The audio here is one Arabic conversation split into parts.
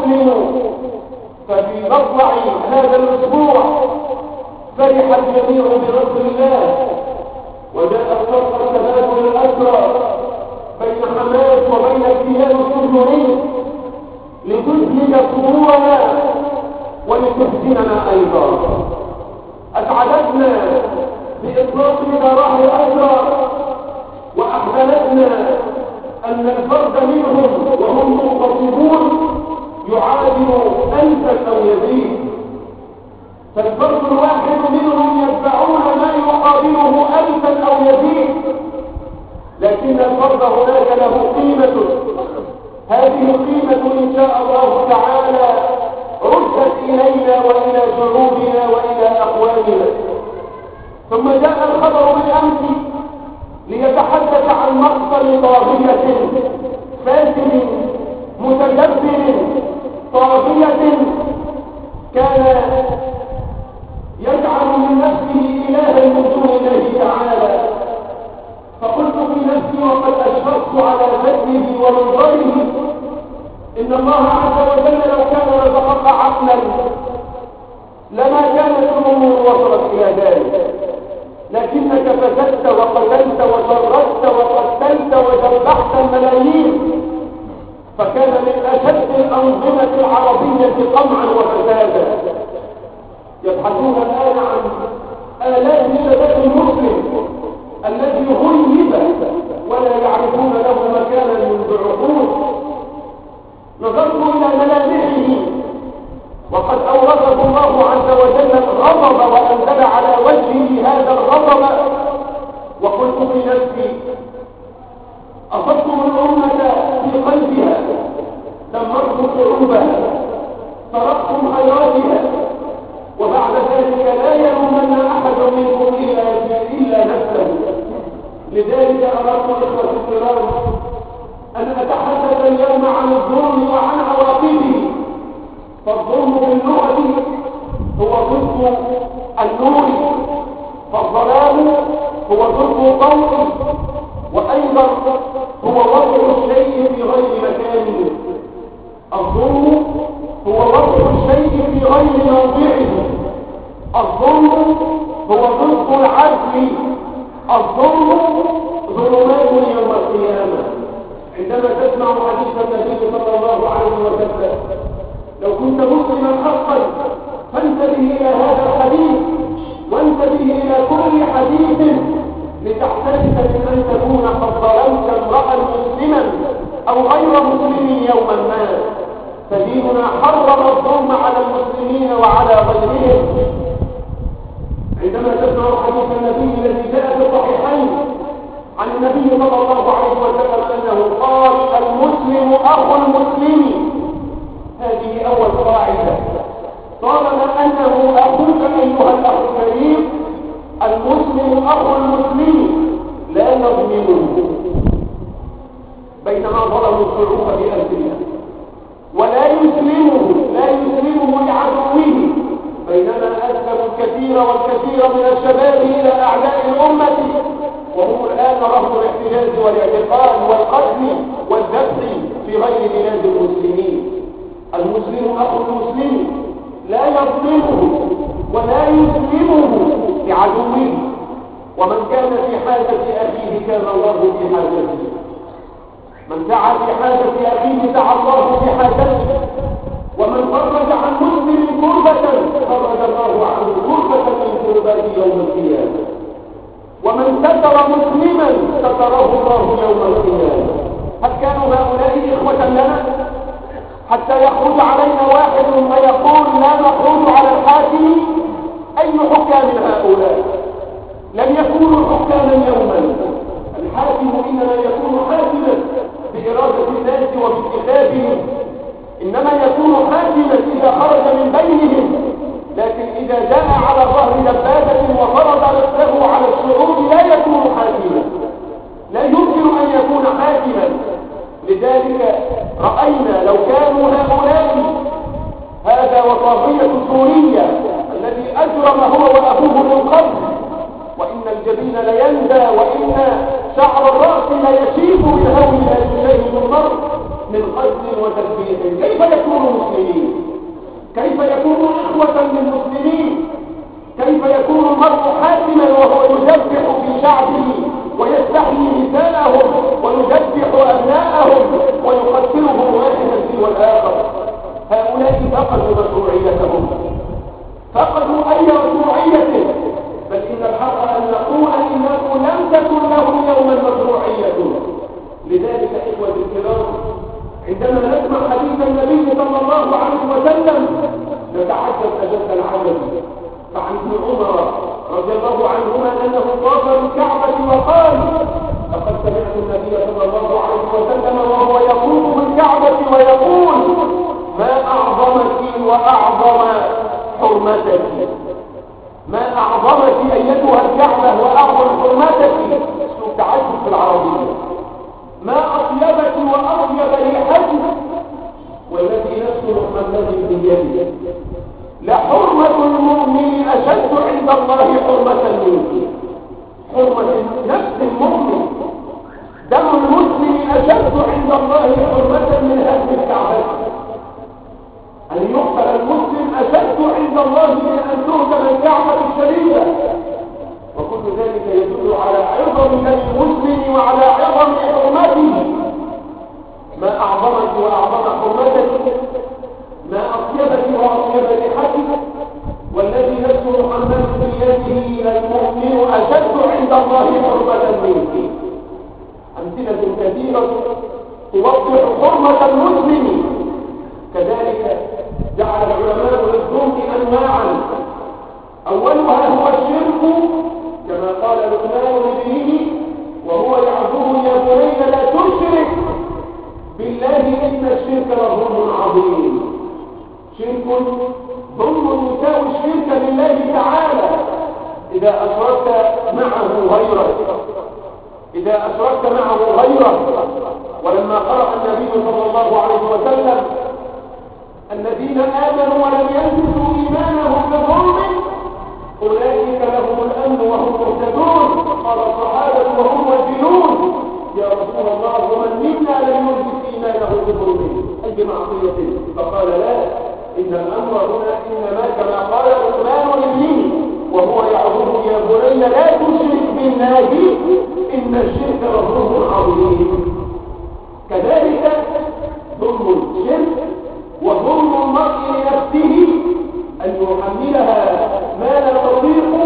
المسلم. ففي مطلع هذا الأسبوع فرح الجميع بنصر الله، وجاء صفقة تبادل الأسرى بين حماس وبين الكيان الصهيوني لتزهد صدورنا ولتحزننا أيضا. أسعدتنا بإطلاق سراح الأسرى، وأحزنتنا أن الفرد منهم وهم منتصبون يعادل 1000 أو يزيد، فالفرد الواحد منهم يدفعون ما يقابله 1000 أو يزيد، لكن الفرد هناك له قيمة. هذه القيمة إن شاء الله تعالى ردت إلينا وإلى شعوبنا وإلى أقوامنا. ثم جاء الخبر بالأمس ليتحدث عن مقتل طاغية فاسد متجبر، طاغية كان يجعل من نفسه إلها من دون الله تعالى. فقلت في نفسي وقد أشفقت على بدنه ومنظره إن الله عز وجل لو كان رزقك عقلا لما كانت الأمور وصلت إلى ذلك، لكنك فسدت وقتلت وشردت وقتلت وذبحت الملايين، فكان من أشد الأنظمة العربية قمعا وفسادا. يبحثون الآن عن آلاف الشباب المسلم الذي غيب ولا يعرفون له مكانا منذ عقود. نظرت إلى ملامحه وقد أورثه الله عز وجل الغضب وأنزل على وجهه هذا الغضب، وقلت في نفسي أصبتم الأمة في قلبها، دمرتم قلوبها، سرقتم خيراتها، وبعد ذلك لا يلومن أحد منكم إلا نفسه. لذلك أردت إخوة الكرام أن أتحدث اليوم عن الظلم وعن عواقبه. فالظلم باللغة هو ضد النور، فالظلام هو ضد الضوء، وأيضا هو وضع الشيء في غير مكانه. الظلم هو وضع الشيء في غير موضعه. الظلم هو ضد العدل. الظلم ظلمات يوم القيامة. عندما تسمع حديث النبي صلى الله عليه وسلم لو كنت مسلما حقا فانتبه إلى هذا الحديث، وانتبه إلى كل حديث لتحترس من أن تكون قد ظلمت امرأ مسلما أو غير مسلم يوما ما. فديننا حرم الظلم على المسلمين وعلى غيرهم. عندما تسمع حديث النبي الذي جاء في الصحيحين عن النبي صلى الله عليه وسلم أنه قال: المسلم أخو المسلم. هذه أول قاعدة. طالما أنه أخوك أيها الأخ الكريم، المسلم أخو المسلم لا نظلمه. بينما ظلموا الشعوب بألسنة ولا يسلمه لعدوه، بينما أسلموا الكثير والكثير من الشباب إلى أعداء الأمة، وهم الآن رهن الاحتجاز والاعتقال والقتل والذبح في غير بلاد المسلمين. المسلم أخو المسلم لا يظلمه ولا يسلمه لعدوه، ومن كان في حاجة أخيه كان الله في حاجته. من دعا في حاجة أخيه دعا الله في حاجته، ومن فرج عن مسلم كربة فرج الله عنه كربة من كربات يوم القيامة، ومن ستر مسلما ستره الله يوم القيامة. هل كانوا هؤلاء إخوة لنا حتى يخرج علينا واحد ويقول لا نخرج على الحاكم؟ أي حكام هؤلاء؟ لم يكونوا حكاما يوما. الحاكم إنما يكون حاكما بإرادة الناس وباتخاذهم، إنما يكون حاكما إذا خرج من بينهم، لكن إذا جاء على ظهر دبابة وفرض نفسه على الشعوب لا يكون حاكما، لا يمكن أن يكون حاكما. لذلك رأينا لو كانوا هؤلاء، هذا وطاغية سوريا الذي أجرم هو وأبوه من قبل، وإن الجبين ليندى وإن شعر الرأس ليشيب بالهول لا يشاهد المرء من قتل وتذبيح، كيف يكونوا مسلمين؟ يكون إخوة للمسلمين؟ كيف يكون المرء حاكما وهو يذبح في شعبه ويستحيي نساءهم ويذبح أبناءهم ويقتلهم واحدا تلو الآخر؟ هؤلاء فقدوا مشروعيتهم، فقدوا أي مشروعية. بل إن الحق أن نقول إنه لم تكن لهم يوما مشروعية. لذلك إخوة الكرام، عندما نسمع حديث النبي صلى الله عليه وسلم نتعجب أجل العجب. فعن ابن عمر رضي الله عنهما أنه طاف بالكعبة وقال: لقد سمعت النبي صلى الله عليه وسلم وهو يطوف بالكعبة ويقول: ما أعظمك وأعظم حرمتك، ما أعظمك أيتها الكعبة وأعظم حرمتك. اسلوب تعجب في العربية. ما أطيبك وأطيب ريحتك، والذي نفس محمد بيده لحرمة المؤمن أشد عند الله حرمة منك. حرمة نفس المؤمن، دم المسلم أشد عند الله حرمة من هدم الكعبة. أن يقتل المسلم أشد عند الله من أن تهدم الكعبة الشريفة. وكل ذلك يدل على عظم المسلم وعلى عظم حرمته. ما أعظمك وأعظم حرمتك، ما أطيبك وأطيب ريحتك، والذي نفس محمد بيده للمؤمن أشد عند الله حرمة منك. أمثلة كثيرة توضح حرمة المسلم. كذلك جعل العلماء للظلم أنواعا، أولها هو الشرك، كما قال لقمان لابنه وهو يعظه: يا بني لا تشرك بالله إن الشرك لظلم عظيم. شرك ظلم يساوي الشرك بالله تعالى. إذا أشركت معه غيره، إذا أشركت معه غيره. ولما قرأ النبي صلى الله عليه وسلم: الذين آمنوا ولم يلبسوا إيمانهم بظلم أولئك لهم الأمن وهم مهتدون، قال الصحابة وهم وجلون: يا رسول الله ومن منا لم يلبس إيمانه بظلم أي معصية؟ فقال: لا، إن الأمر هنا إنما كما قال لقمان لابنه وهو يعظه: يا بني لا تشرك بالله إن الشرك لظلم عظيم. كذلك ظلم الشرك وظلم المرء لنفسه، أن يحملها ما لا تطيق،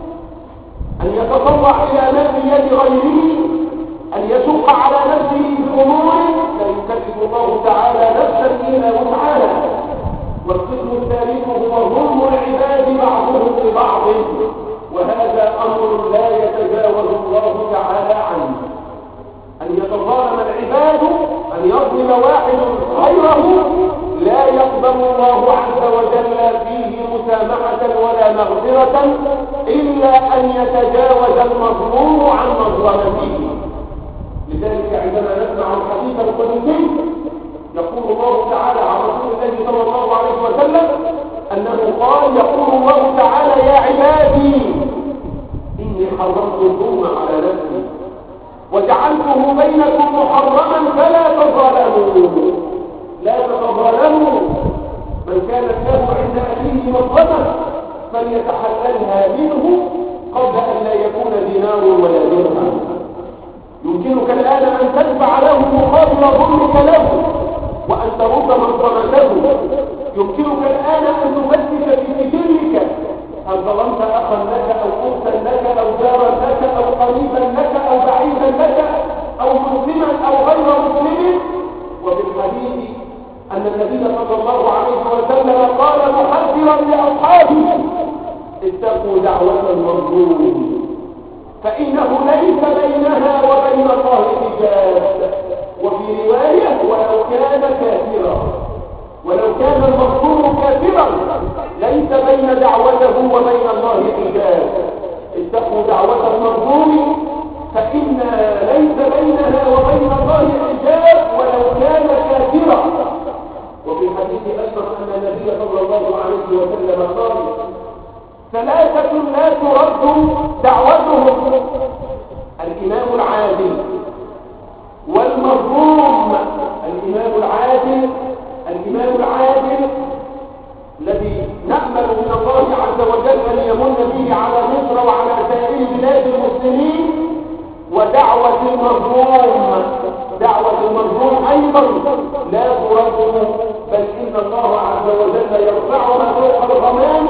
أن يتطلع إلى مال يد غيره، أن يشق على نفسه بأمور لا يكلف الله تعالى نفسا إلا وسعها. والقسم الثالث هو ظلم العباد بعضهم لبعض، وهذا أمر لا يتجاوز الله تعالى عنه. أن يتظالم العباد، أن يظلم واحد غيره، لا يقبل الله عز وجل فيه مسامحة ولا مغفرة إلا أن يتجاوز المظلوم عن مظلمته. لذلك عندما نسمع الحديث القدسي يقول الله تعالى عن رسول الله صلى الله عليه وسلم أنه قال: يقول الله تعالى: يا عبادي إني حرمت الظلم على نفسي وجعلته بينكم محرما فلا تظالموا. لا تتظالموا. من كانت له عند أخيه مظلمة فليتحللها منه قبل أن لا يكون دينار ولا درهم. يمكنك الآن أن تدفع له مقابل ظلمك له وأن ترد مظلمته. يمكنك الآن أن تفتش في سجلك هل ظلمت أخا لك أو أختا لك أو جارا لك أو قريبا لك أو بعيدا لك أو مسلما أو غير مسلم. وفي الحديث أن النبي صلى الله عليه وسلم قال محذرا لأصحابه: اتقوا دعوة المظلوم فإنه ليس بينها وبين الله حجاب. وفي رواية: ولو كان كافرا، ولو كان المظلوم كافرا ليس بين دعوته وبين الله حجاب. اتقوا دعوة المظلوم فإن ليس بينها وبين الله حجاب ولو كان كافرا. وفي الحديث أيضا أن النبي صلى الله عليه وسلم قال: ثلاثة لا ترد دعوتهم: الإمام العادل والمظلوم. الإمام العادل الذي به على مصر وعلى سائر بلاد المسلمين، ودعوة المظلوم. دعوة المظلوم أيضا لا ترد، بل إن الله عز وجل يرفعها فوق الغمام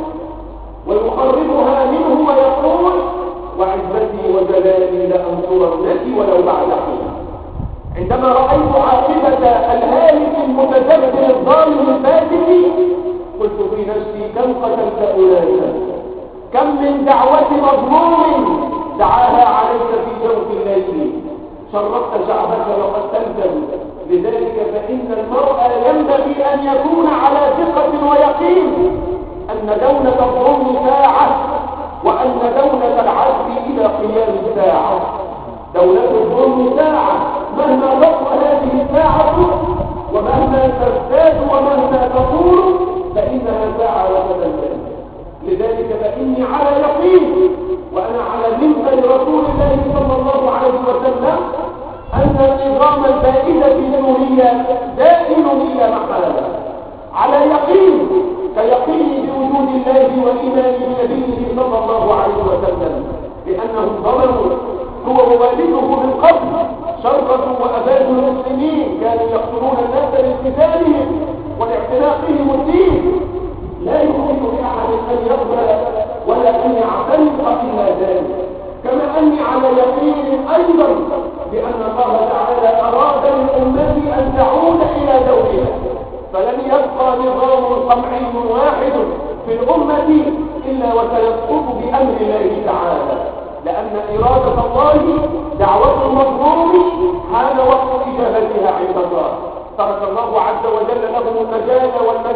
ويخربها منه ويقول: وعزتي وجلالي لأنصرنك ولو بعد حين. عندما رأيت عاقبة الهالك المتجبر الظالم الفاسد قلت في نفسي: كم قتلت أولئك، كم من دعوة مظلوم دعاها عليك في جوف الليل، شرفت شعبك وقتلته. لذلك فإن المرء ينبغي أن يكون على ثقة ويقين أن دولة الظلم ساعة، وأن دولة العدل إلى قيام الساعة. دولة الظلم ساعة، مهما تطول هذه الساعة ومهما تزداد ومهما تطول فإنها ساعة وتنتهي. لذلك فإني على يقين وأنا على منبر رسول الله صلى الله عليه وسلم أن النظام البائد في سوريا دائم إلى محالة، على يقين كيقيني بوجود الله وإيماني بنبيه صلى الله عليه وسلم، لأنهم ظلموا. هو ووالده من قبل شرفوا وأبادوا المسلمين، كانوا يقتلون الناس لالتزامهم ولاعتناقهم الدين. لا يمكن لأحد أن يقبل ولا أن يعتنق إلا ذلك. كما أني على يقين أيضا بأن الله تعالى أراد للأمة أن تعود إلى دورها، فلن يبقى نظام قمعي واحد في الأمة إلا وسيسقط بأمر الله تعالى، لأن إرادة الله دعوة المظلوم حان وقت إجابتها عند الله. ترك الله عز وجل لهم المجال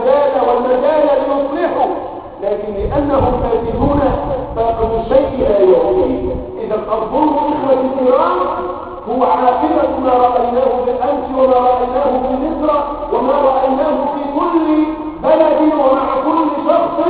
ليصلحوا، لكن لأنهم فاسدون فاقد الشيء لا يعطيه. إذا الظلم إخوة الكرام هو عاقبة ما رأيناه بالأمس وما رأيناه في مصر وما رأيناه في كل بلد ومع كل شخص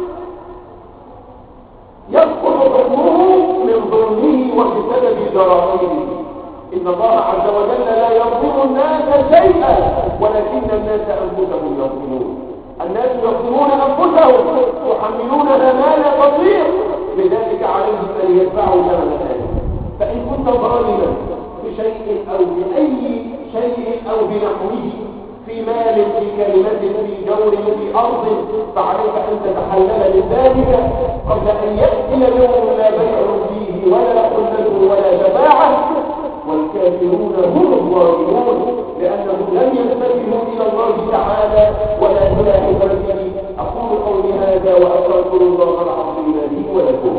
يسقط حكمه من ظلمه وبسبب جرائمه. إن الله عز وجل لا يظلم الناس شيئا ولكن الناس أنفسهم يظلمون. الناس يظلمون أنفسهم يحملونها ما لا تطيق، لذلك عليهم أن يدفعوا ثمن ذلك. فإن كنت ظالما بشيء أو بأي شيء أو بنحوه، في مال، في كلمة، في جور، في أرض، فعليك أن تتحلل من ذلك قبل أن يأتي يوم لا بيع فيه ولا خلة ولا شفاعة، والكافرون هم الظالمون لأنهم لم ينتبهوا إلى الله تعالى ولا إلى عباده. أقول قولي هذا وأستغفر الله العظيم لي ولكم.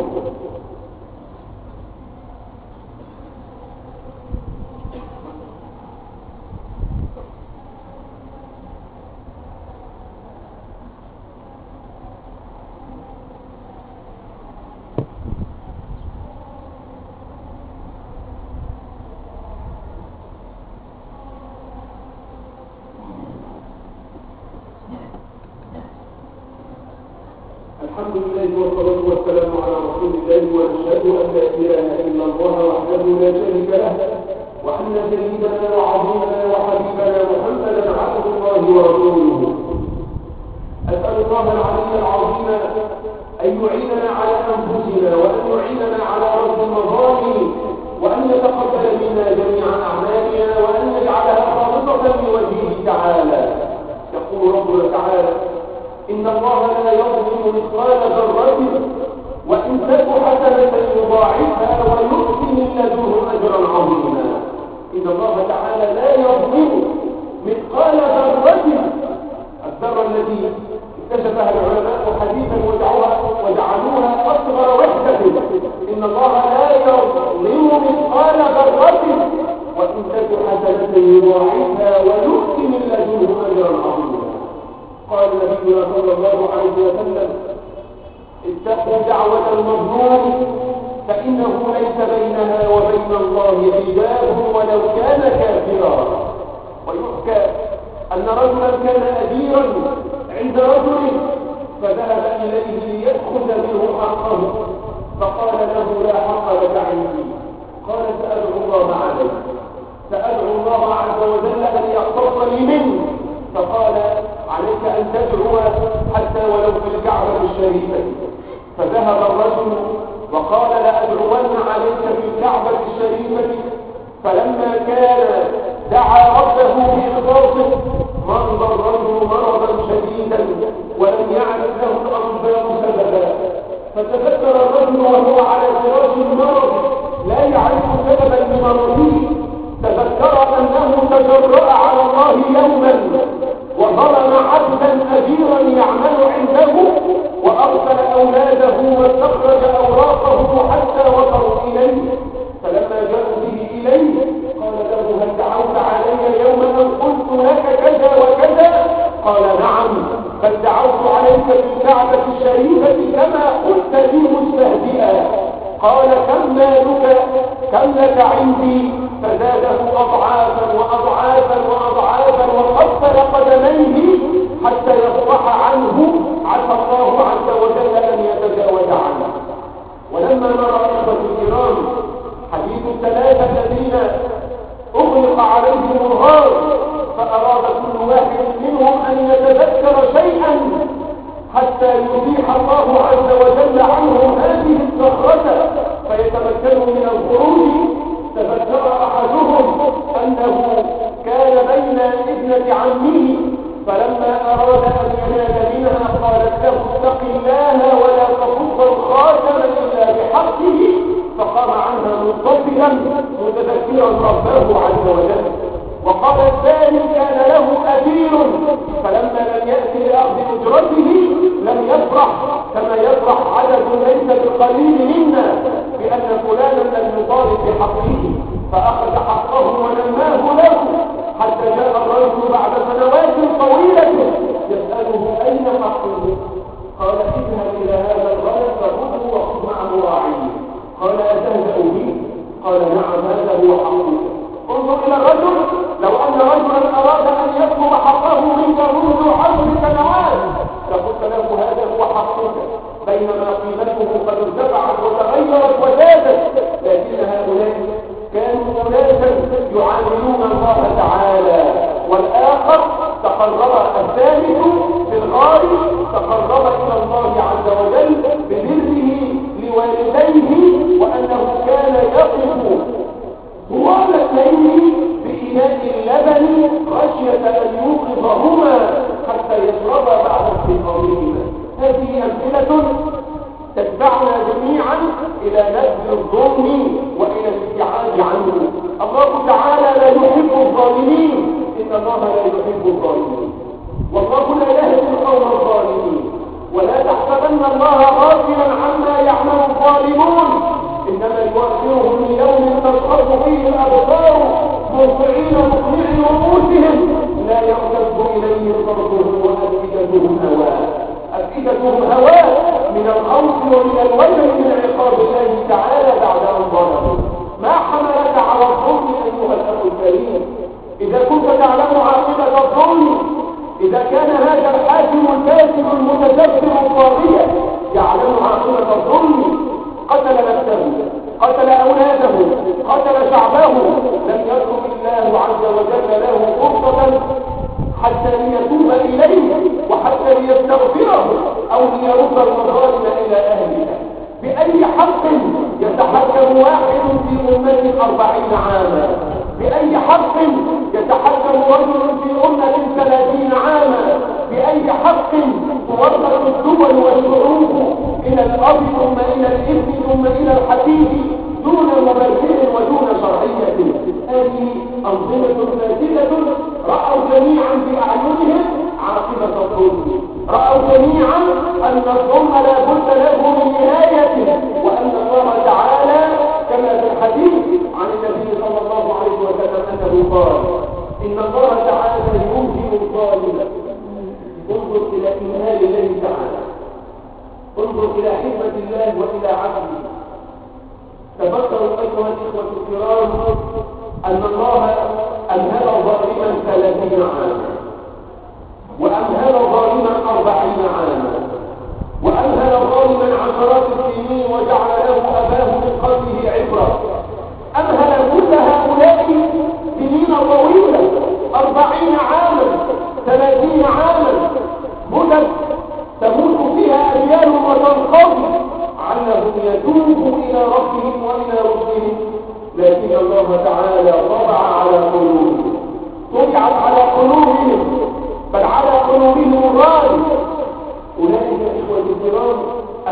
الحمد لله والصلاة والسلام على رسول الله، وأشهد أن لا إله إلا الله وحده لا شريك له، وأن سيدنا وعظيمنا وحبيبنا محمدا عبد الله ورسوله. أسأل الله العلي العظيم أن يعيننا على أنفسنا وأن يعيننا على رد المظالم، وأن يتقبل منا جميع أعمالنا وأن يجعلها خالصة لوجهه تعالى. يقول ربنا تعالى: إن الله لا يظلم مثقال ذرة وإن تك حسنة يضاعفها ويؤتي من لدنه أجرا عظيما. إن الله تعالى لا يظلم مثقال ذرة، الذرة التي اكتشفها العلماء حديثا وجعلوها أصغر وحدة. إن الله لا يظلم مثقال ذرة وإن تك حسنة يضاعفها ويؤتي من لدنه أجرا عظيما. قال نبينا صلى الله عليه وسلم: اتقوا دعوة المظلوم فإنه ليس بينها وبين الله حجاب ولو كان كافرا. ويحكى أن رجلا كان أجيرا عند رجل فذهب إليه ليأخذ منه حقه، فقال له: لا حق لك عندي. قال: سأدعو الله عليك، سأدعو الله عز وجل أن يقتص لي منه. فقال: عليك أن تدعو حتى ولو في الكعبة الشريفة. فذهب الرجل وقال لأدعون عليك بالكعبة الشريفة. فلما كان دعا ربه بإخلاصه مرض الرجل مرضا شديدا ولم يعرف له الأطباء سببا. فتذكر الرجل وهو على فراش المرض لا يعرف سببا لمرضه، تذكر أنه تجرأ على الله يوما وظلم عبدا أجيرا يعمل عنده وأرسل أولاده واستخرج أوراقه حتى وصلوا إليه. فلما جاءوا به إليه قال له هل دعوت علي يوما أن قلت لك كذا وكذا؟ قال نعم، بل دعوت عليك بالكعبة الشريفة كما قلت لي مستهزئا. قال كم مالك؟ كم لك عندي؟ فزاده أضعافا وأضعافا وأضعافا وقفل قدميه حتى يصفح عنه، عسى الله عز وجل أن يتجاوز عنه. ولما نرى إخوة الكرام حديث الثلاثة الذين أغلق عليهم الغار فأراد كل واحد منهم أن يتذكر شيئا حتى يزيح الله عز وجل عنهم هذه الصخرة فيتمكنوا من الخروج. تذكر أحدهم أنه كان بين ابنة عمه فلما أراد أن ينال منها قالت له اتق الله ولا تفض الخاتم إلا بحقه، فقام عنها منتصرا متذكرا ربه عز وجل. وقال الثاني كان له أجير فلما لم يأتي لأخذ أجرته لم يفرح كما يفرح عدد ليس بالقليل منا بأن فلانا لم يطالب بحقه، فأخذ حقه ونماه له حتى جاء الرجل بعد سنوات طويلة يسأله أين حقه؟ قال اذهب إلى هذا الغلط فخذه وخذ معه راعيه. قال أتهزأ به؟ قال نعم هذا هو حقه. انظر إلى الرجل، لو أن رجلا أراد أن يطلب حقه منك منذ 10 سنوات فقلت له هذا هو حقك، بينما قيمته قد ارتفعت وتغيرت وزادت. لكن هؤلاء كانوا أناسا يعاملون الله تعالى. والآخر تقرب الثالث في الغار تقرب إلى الله عز وجل ببره لوالديه وأنه كان يقف طوال الليل بإناء اللبن خشية أن يوقظهما حتى يشربا بعد استيقاظهما. هذه أمثلة تدفعنا جميعا إلى نبذ الظلم وإلى الابتعاد عنه. الله تعالى لا يحب الظالمين، إن الله لا يحب الظالمين، والله لا يهدي القوم الظالمين. ولا تحسبن الله غافلا عما يعمل الظالمون، إنما يؤخرهم ليوم تشخص فيه الأبصار مرضعين مقنعي رؤوسهم لا يرتد إليهم طرفهم وأفئدتهم هواء. أفئدتهم هواء من الخوف ومن الوجل من عقاب الله تعالى بعد أن ظلموا. ما حملك على الظلم أيها الأخ الكريم؟ إذا كنت تعلم عاقبة الظلم، إذا كان هذا الحاكم الكاسب المتجبر الطاغية يعلم عاقبة الظلم، قتل نفسه، قتل أولاده، قتل شعبه، لم يترك الله عز وجل له فرصة حتى ليتوب إليه وحتى ليستغفره أو ليرد المظالم إلى أهلها. بأي حق يتحكم واحد في أمة 40 عاما؟ بأي حق يتحكم رجل في أمة 30 عاما؟ بأي حق تورط الدول والشعوب إلى الأرض ثم إلى الإبن ثم إلى الحديد دون مبرر ودون شرعية؟ هذه أنظمة فاسدة رأوا جميعا بأعينهم عاقبة الظلم، رأوا جميعا أن الظلم لا بد له من نهاية، وأن الله تعالى كما في الحديث عن النبي صلى الله عليه وسلم أنه قال إن الله تعالى يوهم الظالم. انظر إلى إيمان الله تعالى، انظر إلى حكمة الله وإلى عدله. تفكروا أيها الإخوة الكرام أن الله أمهل ظالما 30 عاما، وأمهل ظالما 40 عاما، وأمهل ظالما عشرات السنين وجعل له أباه من قلبه عبرة. أمهل كل هؤلاء سنين طويلة 40 عاما 30 عاما مدد تموت فيها أجيال وتنقضي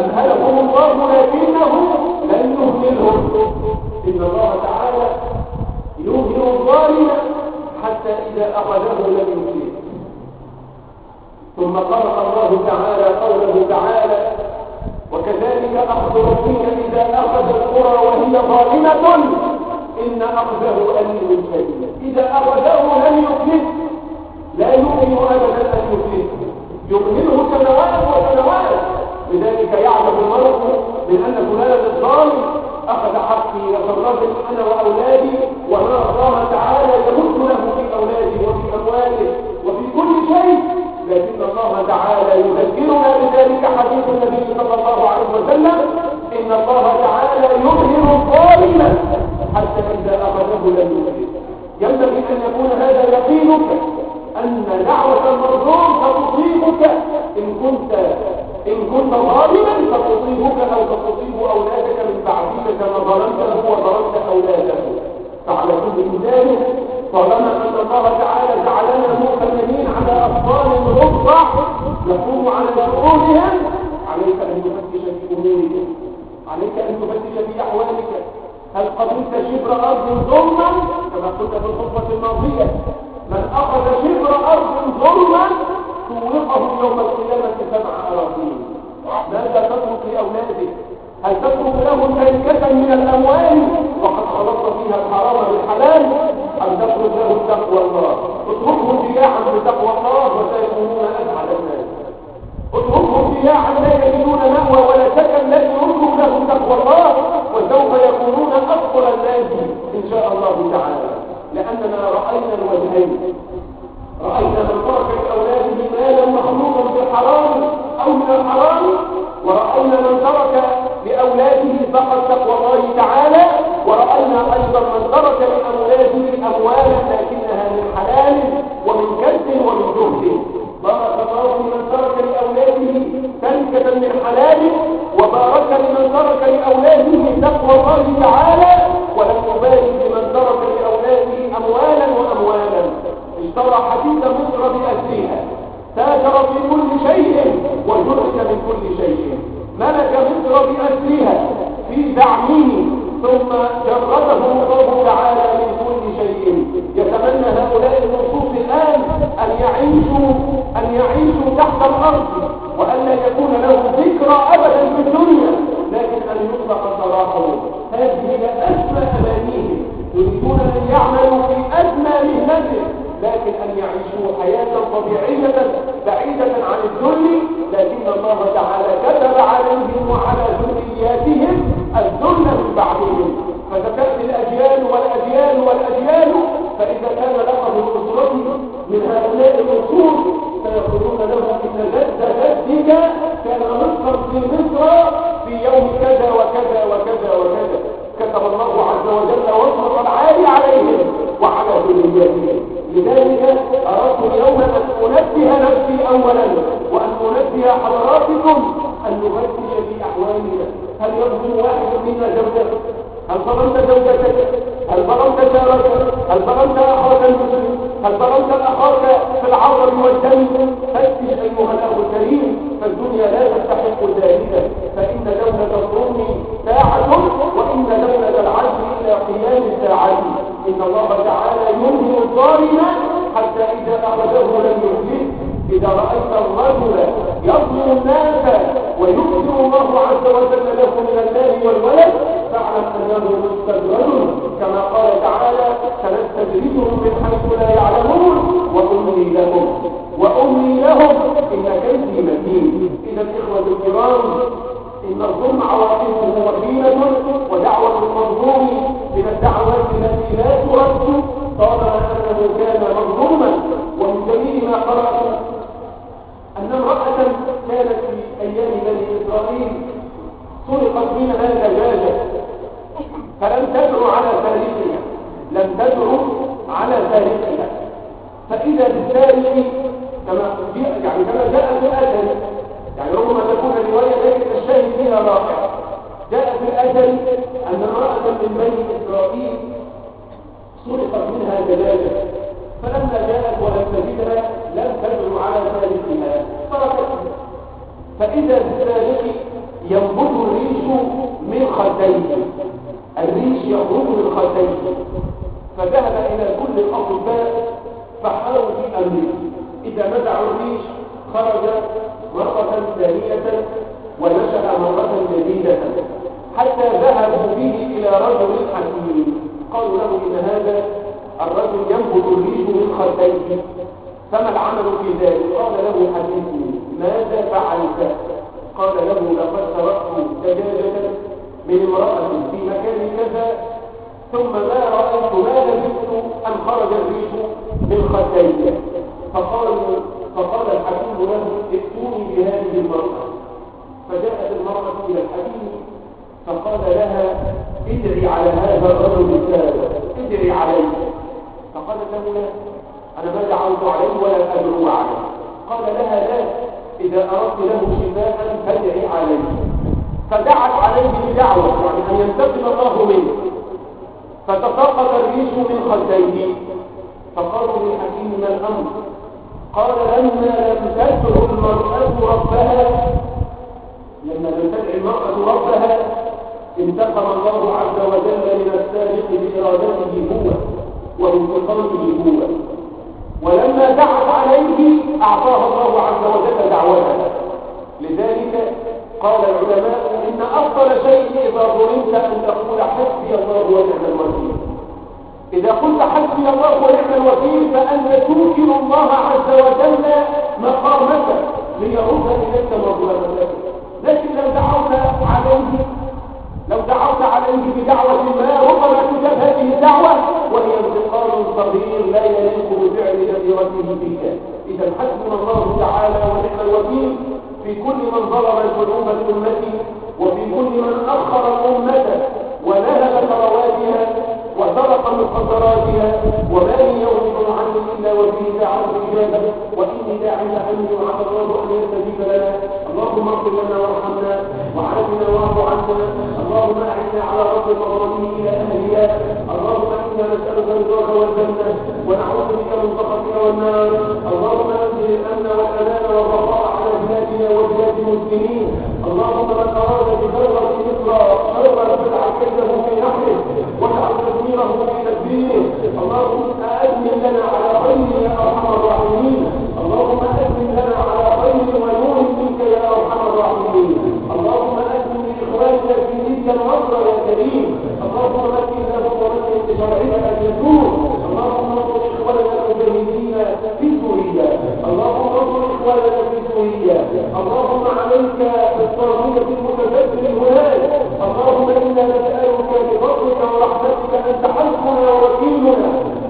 أمهلهم الله لكنه لن يهملهم. إن الله تعالى يهمل الظالم حتى إذا أخذه لم يفلته. ثم قرأ الله تعالى قوله تعالى: وكذلك أخذ ربك إذا أخذ القرى وهي ظالمة إن أخذه أليم شديد. إذا أخذه لم يفلته، لا يمكن أبدا أن يفلته، يمهله سنوات وسنوات. لذلك يعلم المرء من أن فلانا الظالم أخذ حقي وفرغني أنا وأولادي، وما الله تعالى يمد له في أولادي وفي أمواله وفي كل شيء. لكن الله تعالى يذكرنا بذلك حديث النبي صلى الله عليه وسلم: إن الله تعالى يظهر الظالم حتى إذا أخذه لم يفلته. ينبغي أن يكون هذا يقينك أن دعوة المظلوم ستصيبك إن كنت ظالما، ستصيبك أو ستصيب أولادك من بعدك كما ظلمته وظلمت أولادك. فعلى كل ذلك طالما أن الله تعالى جعلنا مؤمنين على أطفال رضع يقوم على شؤونهم، عليك أن تفتش في أمورك، عليك أن تفتش في أحوالك. هل قبلت شبر أرض ظلما كما قلت في الخطبة الماضية؟ من أخذ شبر أرض ظلما سوقه يوم القيامة 7 أراضين. ماذا تترك لأولادك؟ هل تترك لهم تركة من الأموال وقد خلطت فيها الحرام بالحلال، أم تترك لهم تقوى الله؟ اتركهم ضياعا بتقوى الله وسيكونون أسعد الناس. اتركهم ضياعا لا يجدون مأوى ولا سكن، لا يتركوا لهم تقوى الله وسوف يكونون أفضل الناس إن شاء الله تعالى. لأننا رأينا الوجهين، رأينا من ترك لأولاده مالا مخلوطا بالحرام أو من الحرام، ورأينا من ترك لأولاده فقط تقوى الله تعالى، ورأينا أيضا من ترك لأولاده أموالا لكنها من حلال ومن كسب ومن جهد. بارك الله لمن ترك لأولاده تركة من حلال، وبارك لمن ترك لأولاده تقوى الله تعالى، ولم يبارك لمن ترك لأولاده أموالا وأموالا. اشترى حديث مصر بأسرها، تاجر في كل شيء وجرك من كل شيء، ملك مصر بأسرها في دعمه، ثم جرده الله تعالى من كل شيء. يتمنى هؤلاء النصوص الآن أن يعيشوا تحت الأرض، وأن لا يكون له ذكرى أبدا في الدنيا، لكن أن يطلق سراحهم. هذه هي أسمى أمانيهم، يريدون أن يعملوا في أدنى مهنته، لكن أن يعيشوا حياة طبيعية بعيدة عن الذل. لكن الله تعالى كتب عليهم وعلى ذرياتهم الذل من بعدهم، فتكفي الأجيال والأجيال والأجيال. فإذا كان لقب الأسرة من هؤلاء الأصول فيقولون له: إن جد جدك كان مصر في مصر في يوم كذا وكذا وكذا وكذا. كتب الله عز وجل وصف العالي عليهم وعلى ذرياتهم. لذلك أردت اليوم أن أنبه نفسي أولا وأن أنبه حضراتكم أن نفتش في أحوالنا. هل يظلم واحد منا زوجته؟ هل ظلمت زوجتك؟ هل ظلمت جارك؟ هل ظلمت أخاك المسلم؟ هل ظلمت أخاك في العرض والدم؟ فتش أيها الأخ الكريم، فالدنيا لا تستحق ذلك. فإن دولة الظلم ساعة، وإن دولة العدل إلى قيام الساعة. إن الله تعالى ينهي الظالم حتى إذا أخذه لم يفلته. إذا رأيت الرجل يظلم الناس ويؤثر الله عز وجل له من المال والولد فاعلم أنه مستدرج، كما قال تعالى: سنستدرجهم من حيث لا يعلمون وأملي لهم إن كيدي متين. إذا الإخوة الكرام، إن الظلم عواقبه وخيمة، ودعوة المظلوم من الدعوات التي لا ترد طالما أنه كان مظلوما. ومن جميع ما قرأت أن امرأة كانت في أيام بني إسرائيل سرقت منها دجاجة، فلم تدعو على سارقها، لم تدعو على سارقها. فإذا بالسارق كما جاء في الأجل، يعني ربما تكون الرواية لكن الشاهد فيها رائع. جاء في الأجل أن امرأة من بني إسرائيل سرقت منها دجاجة، فلما جاءت ولم تجدها لم تدعو على سارقها تركتها. فإذا بالسارق ينبت الريش من خديه، الريش يخرج من خديه. فذهب إلى كل الأطباء فحاولوا في أمره، إذا نزعوا الريش خرج مرة ثانية ونشأ مرة جديدة، حتى ذهبوا به إلى رجل حكيم قالوا له إن هذا الرجل ينبت الريش من خديه، فما العمل في ذلك؟ قال له حديثي ماذا فعلت؟ قال له لقد سرقت دجاجة من امرأة في مكان كذا، ثم ما رأيت ما لبثت أن خرج الريش من خديه. فقال الحكيم له ائتوني بهذه المرأة. فجاءت المرأة إلى الحكيم فقال لها ادعي على هذا الرجل السابق، ادعي عليه. فقالت له لا، أنا ما دعوت عليه ولا أدعو عليه. قال لها لا، إذا أردت له شفاء فادعي عليه. فدعت عليه بدعوة يعني أن ينتقم الله منه، فتساقط الريش من خديه. فقالوا للحكيم ما الأمر؟ قال لما لم تدع المرأة ربها، لما لم تدع المرأة ربها انتقم الله عز وجل من السابق بإرادته هو وانتقامه هو، ولما دعت عليه أعطاها الله عز وجل دعوتها. لذلك قال العلماء إن أفضل شيء إذا ظلمت أن تقول حسبي الله ونعم الوكيل. إذا قلت حسبي الله ونعم الوكيل فأنت توكل الله عز وجل مقامك ليرد إليك مظلمتك. لكن لو دعوت عليه بدعوة ما ربما تجاب هذه الدعوة وهي انتقام صغير لا يليق بفعل جريرته فيك. إذا حسبنا الله تعالى ونعم الوكيل في كل من ظلم القلوب الأمة، وفي كل من أخر الأمة ونهب ثرواتها وسرق مخدراتها، وما يوم عنه إلا وفيه دعوة إجابة. وإني داعي أن يعطى الله أن يستجيب لنا. اللهم اغفر لنا وارحمنا وعافنا واعف عنا. اللهم أعنا على رب المظالم إلى أهلها. اللهم إنا نسألك رضاك والجنة ونعوذ بك من سخطك والنار. اللهم أنزل الأمن والأمان والرخاء على بلادنا وبلاد المسلمين. اللهم من أراد بثورة مصر شرا فاجعل كيده في نحره واجعل تدميره في تدبيره. اللهم أأمن لنا على خير يا أرحم الراحمين. اللهم أأمن لنا على خير ونور منك يا أرحم الراحمين. اللهم أأمن لإخواننا في تلك النصر يا كريم. اللهم مكن لهم ومكن بشرعك أن يدور. اللهم انصر إخواننا المجاهدين في سوريا. اللهم انصر إخواننا في سوريا. اللهم عليك بالطاغية المتبدل هناك. اللهم إنا نسألك بفضلك ورحمتك أن تحسبنا ووكيلنا،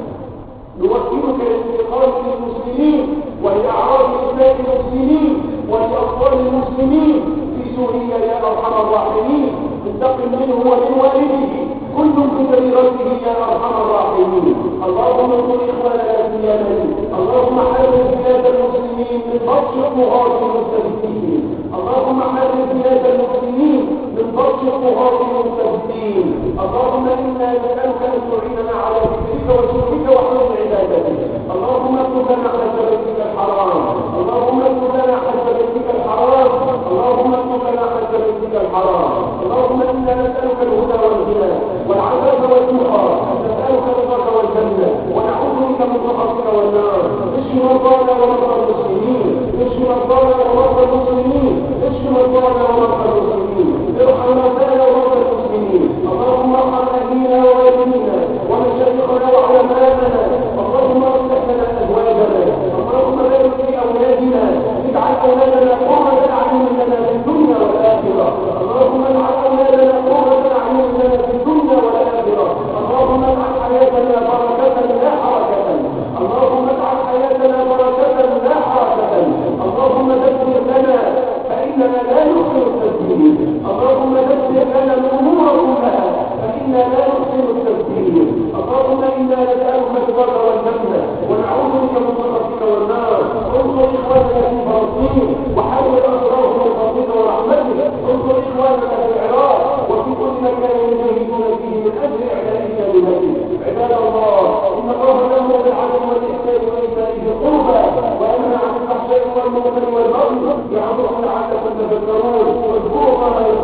نوكلك للانتقام للمسلمين ولأعراض إسلام المسلمين ولأطفال المسلمين في سوريا يا أرحم الراحمين. انتقم منه ومن والده كل بجريرته يا أرحم الراحمين. اللهم انصر إخواننا في اليمن. اللهم حرر بلاد المسلمين من بطش الطغاة المستبدين. اللهم حرر بلاد المسلمين من بطش الطغاة المستبدين. اللهم إنا نسألك أن تعيننا على ذكرك وشكرك وحسن عبادتك. اللهم اكتب لنا حج بيتك الحرام. اللهم اكتب لنا حج بيتك الحرام. اللهم اكتب لنا حج بيتك الحرام. اللهم إنا نسألك الهدى والغنى والعفاف والتقى. نسألك رضاك والجنة ونعوذ بك من سخطك والنار. اشف مرضانا ومرضى المسلمين. اشف مرضانا ومرضى المسلمين. اشف مرضانا ومرضى المسلمين. ارحم موتانا ومرضى المسلمين. اللهم ارحم أهلنا ووالدينا ومشايخنا وعلماءنا. اللهم اصلح لنا أزواجنا. اللهم بارك في أولادنا. اجعل أولادنا قرة أعين لنا في الدنيا والآخرة. اللهم اجعل أولادنا قرة أعين لنا في الدنيا والآخرة. اللهم اجعل حياتنا بركة لا حركة. اللهم اجعل حياتنا بركة لا حركة. اللهم دبر لنا فإننا لا نحسن التدبير. اللهم دبر لنا الأمور كلها فإنا لا نحسن التدبير. اللهم إنا نسألك البر والجنة ونعوذ بك من سخطك والنار. انصر إخواننا في فلسطين وحاول أسرارهم بفضلك ورحمتك. انصر إخواننا في العراق وفي كل مكان يجاهدون فيه من أجل إعلانك بنبيك. عباد الله إن الله يأمر بالعدل والإحسان وإيتاء ذي القربى وينهى عن الفحشاء والمنكر والبغي يعظكم لعلكم تذكرون. واذكروا الله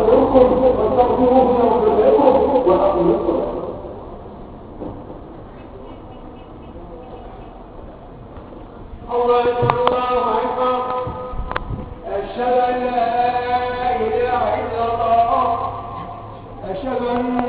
لا